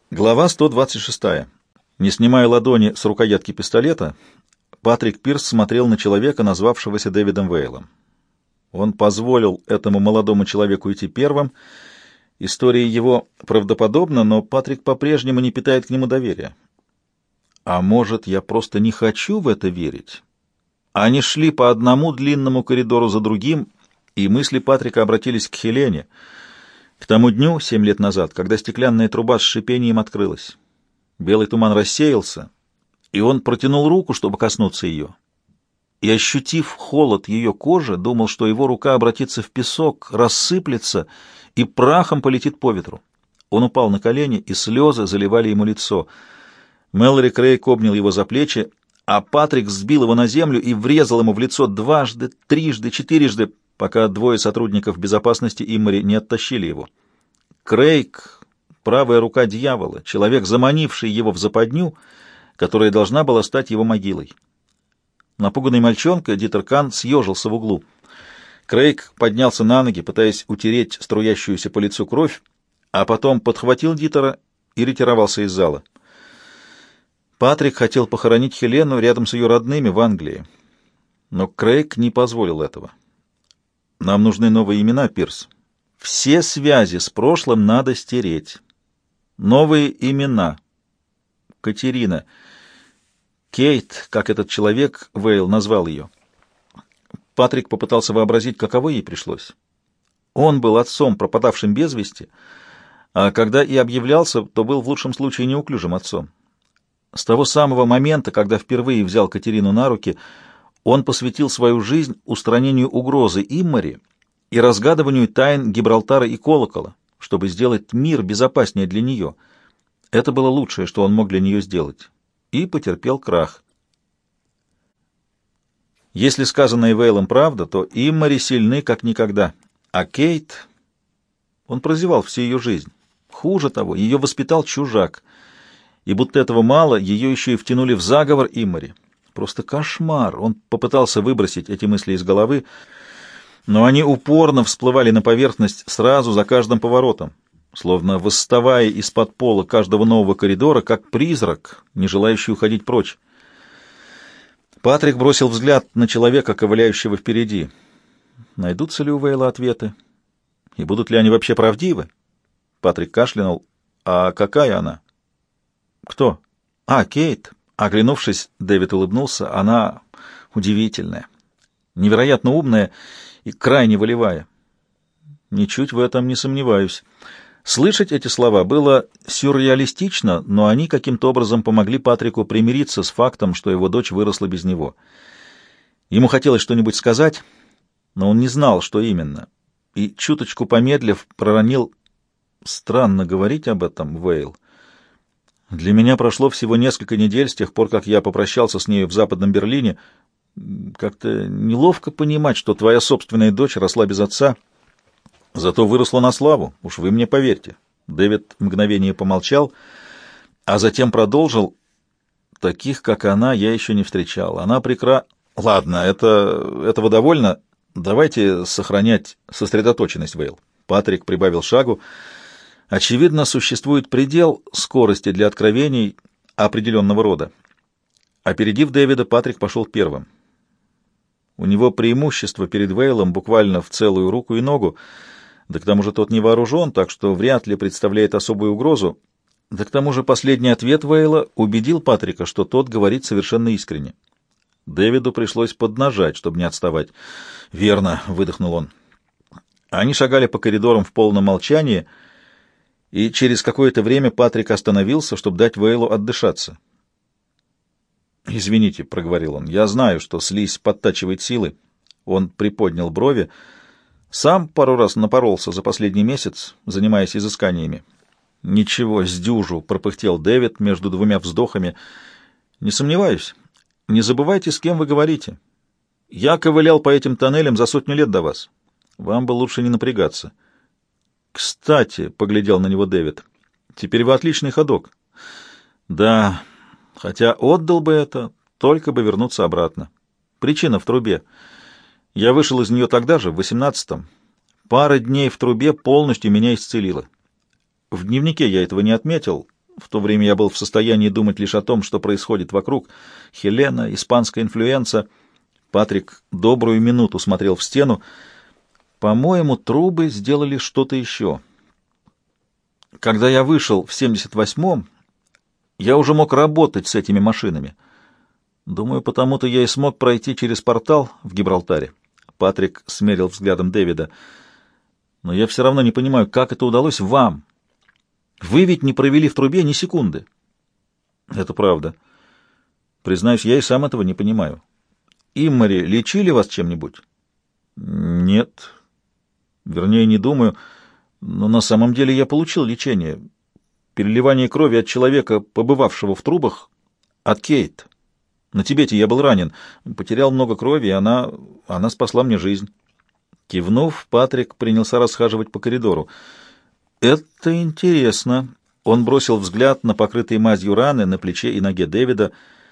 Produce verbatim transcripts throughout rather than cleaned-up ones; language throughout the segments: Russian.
Глава сто двадцать шесть. Не снимая ладони с рукоятки пистолета, Патрик Пирс смотрел на человека, назвавшегося Дэвидом Вейлом. Он позволил этому молодому человеку идти первым. История его правдоподобна, но Патрик по-прежнему не питает к нему доверия. А может, я просто не хочу в это верить? Они шли по одному длинному коридору за другим, и мысли Патрика обратились к Хелене, к тому дню, семь лет назад, когда стеклянная труба с шипением открылась. Белый туман рассеялся, и он протянул руку, чтобы коснуться ее. И, ощутив холод ее кожи, думал, что его рука обратится в песок, рассыплется и прахом полетит по ветру. Он упал на колени, и слезы заливали ему лицо. Мэлори Крейг обнял его за плечи, а Патрик сбил его на землю и врезал ему в лицо дважды, трижды, четырежды, пока двое сотрудников безопасности Иммори не оттащили его. Крейг, правая рука дьявола, человек, заманивший его в западню, которая должна была стать его могилой. Напуганный мальчонка Дитер Кан съежился в углу. Крейг поднялся на ноги, пытаясь утереть струящуюся по лицу кровь, а потом подхватил Дитера и ретировался из зала. Патрик хотел похоронить Хелену рядом с ее родными в Англии, но Крейг не позволил этого. Нам нужны новые имена, Пирс. Все связи с прошлым надо стереть. Новые имена. Катерина. Кейт, как этот человек, Вейл, назвал ее. Патрик попытался вообразить, каково ей пришлось. Он был отцом, пропадавшим без вести, а когда и объявлялся, то был в лучшем случае неуклюжим отцом. С того самого момента, когда впервые взял Катерину на руки, он посвятил свою жизнь устранению угрозы Иммори и разгадыванию тайн Гибралтара и Колокола, чтобы сделать мир безопаснее для нее. Это было лучшее, что он мог для нее сделать. И потерпел крах. Если сказанное Вейлом правда, то Иммори сильны как никогда. А Кейт... Он прозевал всю ее жизнь. Хуже того, ее воспитал чужак. И будто этого мало, ее еще и втянули в заговор Иммори. Просто кошмар. Он попытался выбросить эти мысли из головы, но они упорно всплывали на поверхность сразу за каждым поворотом, словно восставая из-под пола каждого нового коридора, как призрак, не желающий уходить прочь. Патрик бросил взгляд на человека, ковыляющего впереди. Найдутся ли у Вейла ответы? И будут ли они вообще правдивы? Патрик кашлянул. А какая она? Кто? А, Кейт. Оглянувшись, Дэвид улыбнулся. Она удивительная, невероятно умная и крайне волевая. Ничуть в этом не сомневаюсь. Слышать эти слова было сюрреалистично, но они каким-то образом помогли Патрику примириться с фактом, что его дочь выросла без него. Ему хотелось что-нибудь сказать, но он не знал, что именно, и, чуточку помедлив, проронил: «Странно говорить об этом, Вейл. Для меня прошло всего несколько недель с тех пор, как я попрощался с нею в Западном Берлине. Как-то неловко понимать, что твоя собственная дочь росла без отца, зато выросла на славу, уж вы мне поверьте». Дэвид мгновение помолчал, а затем продолжил: «Таких, как она, я еще не встречал. Она прекра...» «Ладно, это... этого довольно. Давайте сохранять сосредоточенность, Вейл». Патрик прибавил шагу. Очевидно, существует предел скорости для откровений определенного рода. Опередив Дэвида, Патрик пошел первым. У него преимущество перед Вейлом буквально в целую руку и ногу, да к тому же тот не вооружен, так что вряд ли представляет особую угрозу. Да к тому же последний ответ Вейла убедил Патрика, что тот говорит совершенно искренне. Дэвиду пришлось поднажать, чтобы не отставать. «Верно», — выдохнул он. Они шагали по коридорам в полном молчании, и через какое-то время Патрик остановился, чтобы дать Вейлу отдышаться. «Извините», — проговорил он, — «я знаю, что слизь подтачивает силы». Он приподнял брови. «Сам пару раз напоролся за последний месяц, занимаясь изысканиями». «Ничего, сдюжу», — пропыхтел Дэвид между двумя вздохами. «Не сомневаюсь. Не забывайте, с кем вы говорите. Я ковылял по этим тоннелям за сотню лет до вас. Вам бы лучше не напрягаться». «Кстати», — поглядел на него Дэвид, — «теперь вы отличный ходок». «Да, хотя отдал бы это, только бы вернуться обратно. Причина в трубе. Я вышел из нее тогда же, в восемнадцатом. Пара дней в трубе полностью меня исцелила. В дневнике я этого не отметил, В то время я был в состоянии думать лишь о том, что происходит вокруг. Хелена, испанская инфлюенса. Патрик добрую минуту смотрел в стену. По-моему, трубы сделали что-то еще. Когда я вышел в семьдесят восьмом, я уже мог работать с этими машинами. Думаю, потому-то я и смог пройти через портал в Гибралтаре. Патрик смерил взглядом Дэвида. Но я все равно не понимаю, как это удалось вам. Вы ведь не провели в трубе ни секунды. Это правда. Признаюсь, я и сам этого не понимаю. Иммари лечили вас чем-нибудь? Нет. Вернее, не думаю. Но на самом деле я получил лечение. Переливание крови от человека, побывавшего в трубах, от Кейт. На Тибете я был ранен. Потерял много крови, и она... она спасла мне жизнь. Кивнув, Патрик принялся расхаживать по коридору. «Это интересно». Он бросил взгляд на покрытые мазью раны на плече и ноге Дэвида.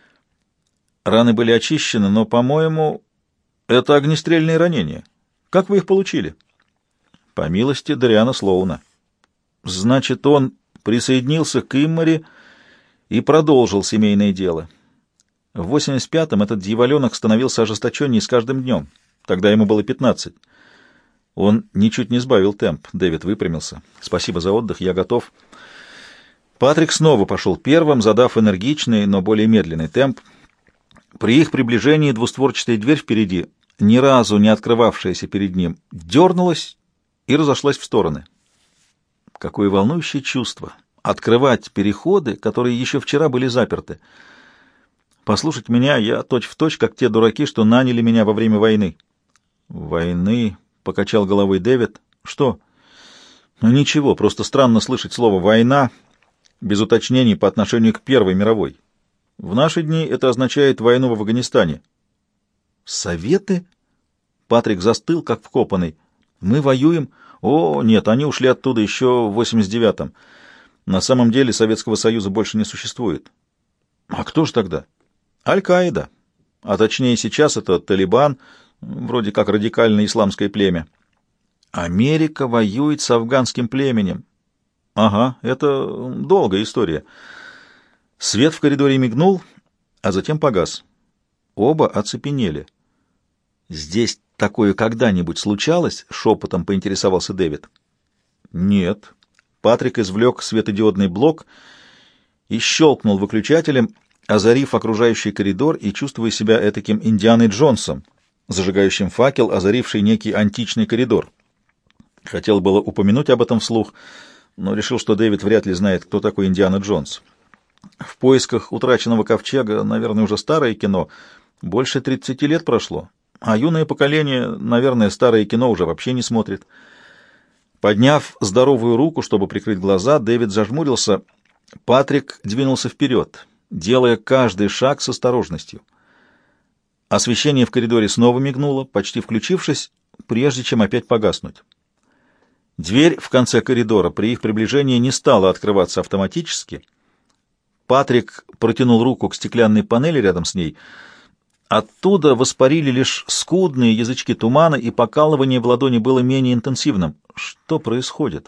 Раны были очищены, но, по-моему, это огнестрельные ранения. Как вы их получили? По милости Дариана Слоуна. Значит, он присоединился к Иммари и продолжил семейное дело. В восемьдесят пятом этот дьяволенок становился ожесточеннее с каждым днем. Тогда ему было пятнадцать. Он ничуть не сбавил темп. Дэвид выпрямился. «Спасибо за отдых, я готов». Патрик снова пошел первым, задав энергичный, но более медленный темп. При их приближении двустворчатая дверь впереди, ни разу не открывавшаяся перед ним, дернулась и разошлась в стороны. Какое волнующее чувство! Открывать переходы, которые еще вчера были заперты. Послушать меня, я точь-в-точь, как те дураки, что наняли меня во время войны. «Войны?» — покачал головой Дэвид. «Что?» «Ну ничего, просто странно слышать слово «война» без уточнений по отношению к Первой мировой. В наши дни это означает войну в Афганистане». «Советы?» Патрик застыл, как вкопанный. «Мы воюем?» «О, нет, они ушли оттуда еще в восемьдесят девятом. На самом деле Советского Союза больше не существует». «А кто же тогда?» «Аль-Каида. А точнее сейчас это Талибан, вроде как радикальное исламское племя». «Америка воюет с афганским племенем». «Ага, это долгая история». Свет в коридоре мигнул, а затем погас. Оба оцепенели. «Здесь такое когда-нибудь случалось?» — шепотом поинтересовался Дэвид. «Нет». Патрик извлек светодиодный блок и щелкнул выключателем, озарив окружающий коридор и чувствуя себя этаким Индианой Джонсом, зажигающим факел, озаривший некий античный коридор. Хотел было упомянуть об этом вслух, но решил, что Дэвид вряд ли знает, кто такой Индиана Джонс. В поисках утраченного ковчега, наверное, уже старое кино. Больше тридцати лет прошло, а юное поколение, наверное, старое кино уже вообще не смотрит. Подняв здоровую руку, чтобы прикрыть глаза, Дэвид зажмурился. Патрик двинулся вперед, делая каждый шаг с осторожностью. Освещение в коридоре снова мигнуло, почти включившись, прежде чем опять погаснуть. Дверь в конце коридора при их приближении не стала открываться автоматически. Патрик протянул руку к стеклянной панели рядом с ней. Оттуда воспарили лишь скудные язычки тумана, и покалывание в ладони было менее интенсивным. Что происходит?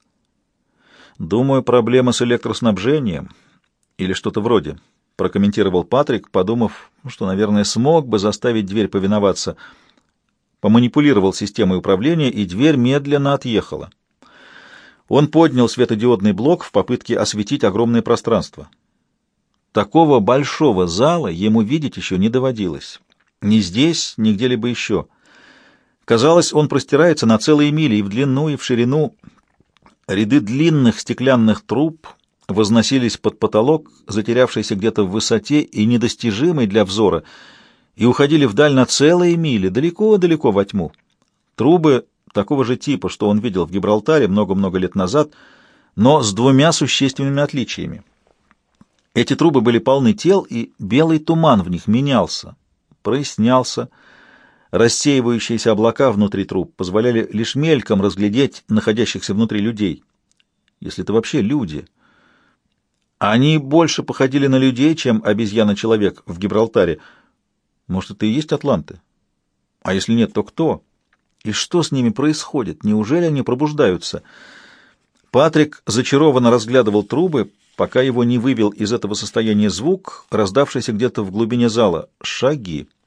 «Думаю, проблема с электроснабжением или что-то вроде», — прокомментировал Патрик, подумав, что, наверное, смог бы заставить дверь повиноваться. Поманипулировал системой управления, и дверь медленно отъехала. Он поднял светодиодный блок в попытке осветить огромное пространство. Такого большого зала ему видеть еще не доводилось. Ни здесь, ни где-либо еще. Казалось, он простирается на целые мили и в длину, и в ширину. Ряды длинных стеклянных труб возносились под потолок, затерявшийся где-то в высоте и недостижимый для взора, и уходили вдаль на целые мили, далеко-далеко во тьму. Трубы такого же типа, что он видел в Гибралтаре много-много лет назад, но с двумя существенными отличиями. Эти трубы были полны тел, и белый туман в них менялся, прояснялся. Рассеивающиеся облака внутри труб позволяли лишь мельком разглядеть находящихся внутри людей. Если это вообще люди. Они больше походили на людей, чем обезьяна-человек в Гибралтаре. Может, это и есть атланты? А если нет, то кто? И что с ними происходит? Неужели они пробуждаются? Патрик зачарованно разглядывал трубы, пока его не вывел из этого состояния звук, раздавшийся где-то в глубине зала. Шаги.